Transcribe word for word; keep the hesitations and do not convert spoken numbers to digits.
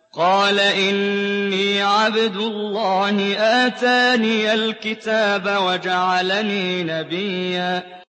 قَالَ إِنِّي عَبْدُ اللَّهِ آتَانِيَ الْكِتَابَ وَجَعَلَنِي نَبِيًّا